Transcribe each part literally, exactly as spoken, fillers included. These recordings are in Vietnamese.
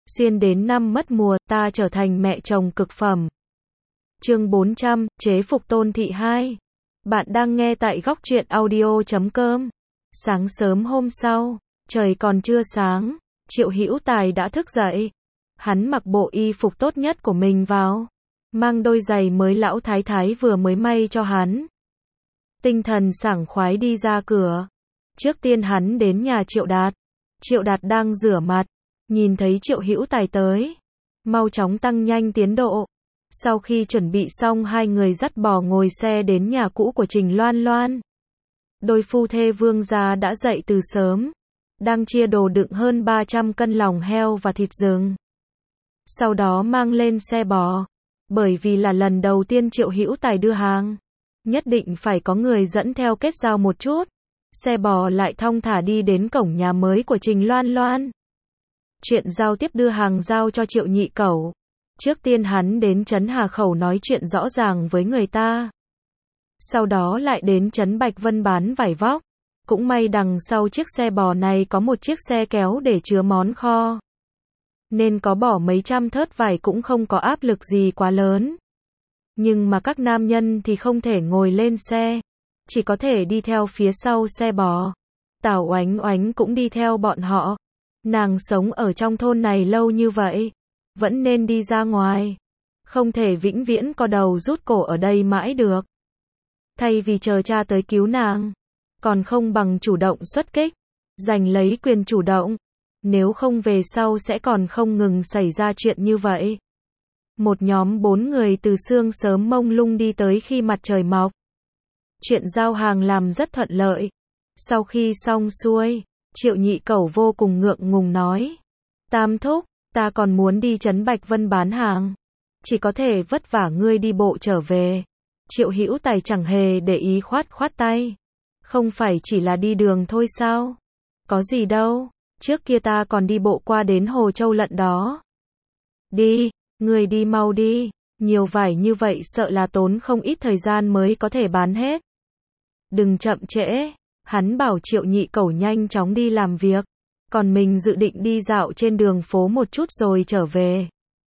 Xuyên đến năm mất mùa, ta trở thành mẹ chồng cực phẩm. Chương bốn trăm, chế phục Tôn Thị hai. Bạn đang nghe tại góc truyện audio chấm com. Sáng sớm hôm sau, trời còn chưa sáng, Triệu Hữu Tài đã thức dậy. Hắn mặc bộ y phục tốt nhất của mình vào, mang đôi giày mới lão thái thái vừa mới may cho hắn. Tinh thần sảng khoái đi ra cửa. Trước tiên hắn đến nhà Triệu Đạt. Triệu Đạt đang rửa mặt, nhìn thấy Triệu Hữu Tài tới, mau chóng tăng nhanh tiến độ. Sau khi chuẩn bị xong, hai người dắt bò ngồi xe đến nhà cũ của Trình Loan Loan. Đôi phu thê Vương gia đã dậy từ sớm, đang chia đồ đựng hơn ba trăm cân lòng heo và thịt rừng. Sau đó mang lên xe bò, bởi vì là lần đầu tiên Triệu Hữu Tài đưa hàng, nhất định phải có người dẫn theo kết giao một chút. Xe bò lại thong thả đi đến cổng nhà mới của Trình Loan Loan. Chuyện giao tiếp đưa hàng giao cho Triệu Nhị Cẩu. Trước tiên hắn đến trấn Hà Khẩu nói chuyện rõ ràng với người ta. Sau đó lại đến trấn Bạch Vân bán vải vóc. Cũng may đằng sau chiếc xe bò này có một chiếc xe kéo để chứa món kho, nên có bỏ mấy trăm thớt vải cũng không có áp lực gì quá lớn. Nhưng mà các nam nhân thì không thể ngồi lên xe, chỉ có thể đi theo phía sau xe bò. Tào Oánh Oánh cũng đi theo bọn họ. Nàng sống ở trong thôn này lâu như vậy, vẫn nên đi ra ngoài, không thể vĩnh viễn co đầu rút cổ ở đây mãi được. Thay vì chờ cha tới cứu nàng, còn không bằng chủ động xuất kích, giành lấy quyền chủ động. Nếu không về sau sẽ còn không ngừng xảy ra chuyện như vậy. Một nhóm bốn người từ sương sớm mông lung đi tới khi mặt trời mọc. Chuyện giao hàng làm rất thuận lợi. Sau khi xong xuôi, Triệu Nhị Cẩu vô cùng ngượng ngùng nói: Tam thúc, ta còn muốn đi trấn Bạch Vân bán hàng, chỉ có thể vất vả ngươi đi bộ trở về. Triệu Hữu Tài chẳng hề để ý, khoát khoát tay: Không phải chỉ là đi đường thôi sao? Có gì đâu, trước kia ta còn đi bộ qua đến Hồ Châu lận đó. Đi, ngươi đi mau đi, nhiều vải như vậy sợ là tốn không ít thời gian mới có thể bán hết. Đừng chậm trễ. Hắn bảo Triệu Nhị Cẩu nhanh chóng đi làm việc, còn mình dự định đi dạo trên đường phố một chút rồi trở về.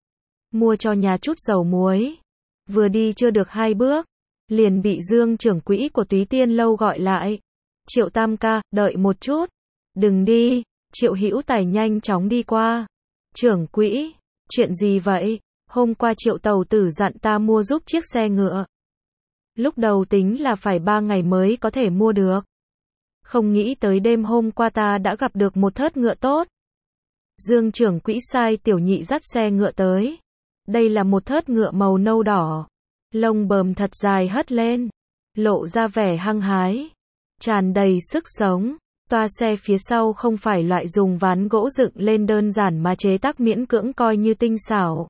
Mua cho nhà chút dầu muối. Vừa đi chưa được hai bước, liền bị Dương trưởng quỹ của Túy Tiên Lâu gọi lại. Triệu Tam ca, đợi một chút. Đừng đi. Triệu Hữu Tài nhanh chóng đi qua. Trưởng quỹ, chuyện gì vậy? Hôm qua Triệu tàu tử dặn ta mua giúp chiếc xe ngựa. Lúc đầu tính là phải ba ngày mới có thể mua được. Không nghĩ tới đêm hôm qua ta đã gặp được một thớt ngựa tốt. Dương trưởng quỹ sai tiểu nhị dắt xe ngựa tới. Đây là một thớt ngựa màu nâu đỏ, lông bờm thật dài hất lên, lộ ra vẻ hăng hái, tràn đầy sức sống. Toa xe phía sau không phải loại dùng ván gỗ dựng lên đơn giản mà chế tác miễn cưỡng coi như tinh xảo.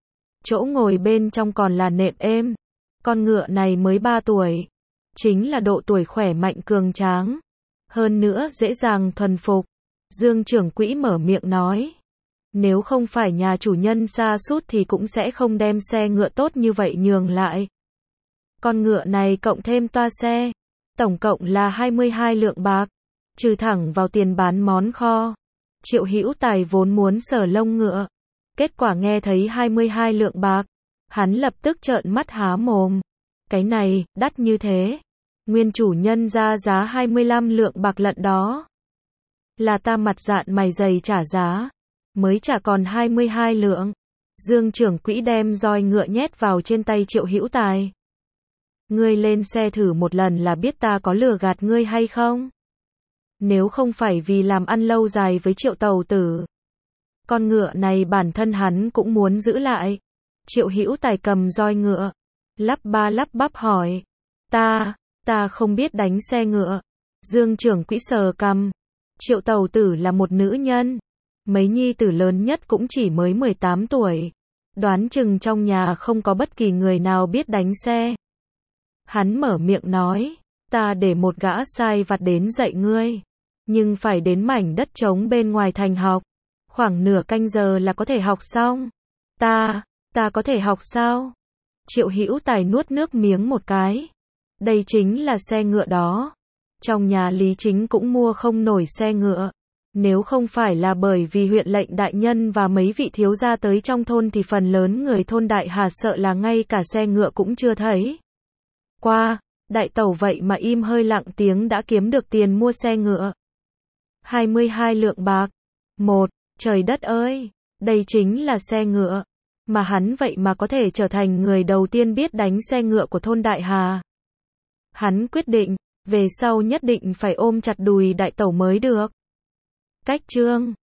Chỗ ngồi bên trong còn là nệm êm. Con ngựa này mới ba tuổi, chính là độ tuổi khỏe mạnh cường tráng, hơn nữa dễ dàng thuần phục. Dương trưởng quỹ mở miệng nói: Nếu không phải nhà chủ nhân sa sút thì cũng sẽ không đem xe ngựa tốt như vậy nhường lại. Con ngựa này cộng thêm toa xe, tổng cộng là hai mươi hai lượng bạc, trừ thẳng vào tiền bán món kho. Triệu Hữu Tài vốn muốn sờ lông ngựa, kết quả nghe thấy hai mươi hai lượng bạc, hắn lập tức trợn mắt há mồm. Cái này, đắt như thế. Nguyên chủ nhân ra giá hai mươi lăm lượng bạc lận đó. Là ta mặt dạn mày dày trả giá, mới trả còn hai mươi hai lượng. Dương trưởng quỹ đem roi ngựa nhét vào trên tay Triệu Hữu Tài. Ngươi lên xe thử một lần là biết ta có lừa gạt ngươi hay không. Nếu không phải vì làm ăn lâu dài với Triệu tàu tử, con ngựa này bản thân hắn cũng muốn giữ lại. Triệu Hữu Tài cầm roi ngựa, lắp ba lắp bắp hỏi: Ta, ta không biết đánh xe ngựa. Dương trưởng quỹ sờ cằm. Triệu tàu tử là một nữ nhân, mấy nhi tử lớn nhất cũng chỉ mới mười tám tuổi. Đoán chừng trong nhà không có bất kỳ người nào biết đánh xe. Hắn mở miệng nói: Ta để một gã sai vặt đến dạy ngươi, nhưng phải đến mảnh đất trống bên ngoài thành học. Khoảng nửa canh giờ là có thể học xong. Ta, ta có thể học sao? Triệu Hữu Tài nuốt nước miếng một cái. Đây chính là xe ngựa đó. Trong nhà Lý Chính cũng mua không nổi xe ngựa. Nếu không phải là bởi vì huyện lệnh đại nhân và mấy vị thiếu gia tới trong thôn thì phần lớn người thôn Đại Hà sợ là ngay cả xe ngựa cũng chưa thấy. Qua, đại tẩu vậy mà im hơi lặng tiếng đã kiếm được tiền mua xe ngựa. hai mươi hai lượng bạc. Một, trời đất ơi, đây chính là xe ngựa. Mà hắn vậy mà có thể trở thành người đầu tiên biết đánh xe ngựa của thôn Đại Hà. Hắn quyết định, về sau nhất định phải ôm chặt đùi đại tẩu mới được. Cách chương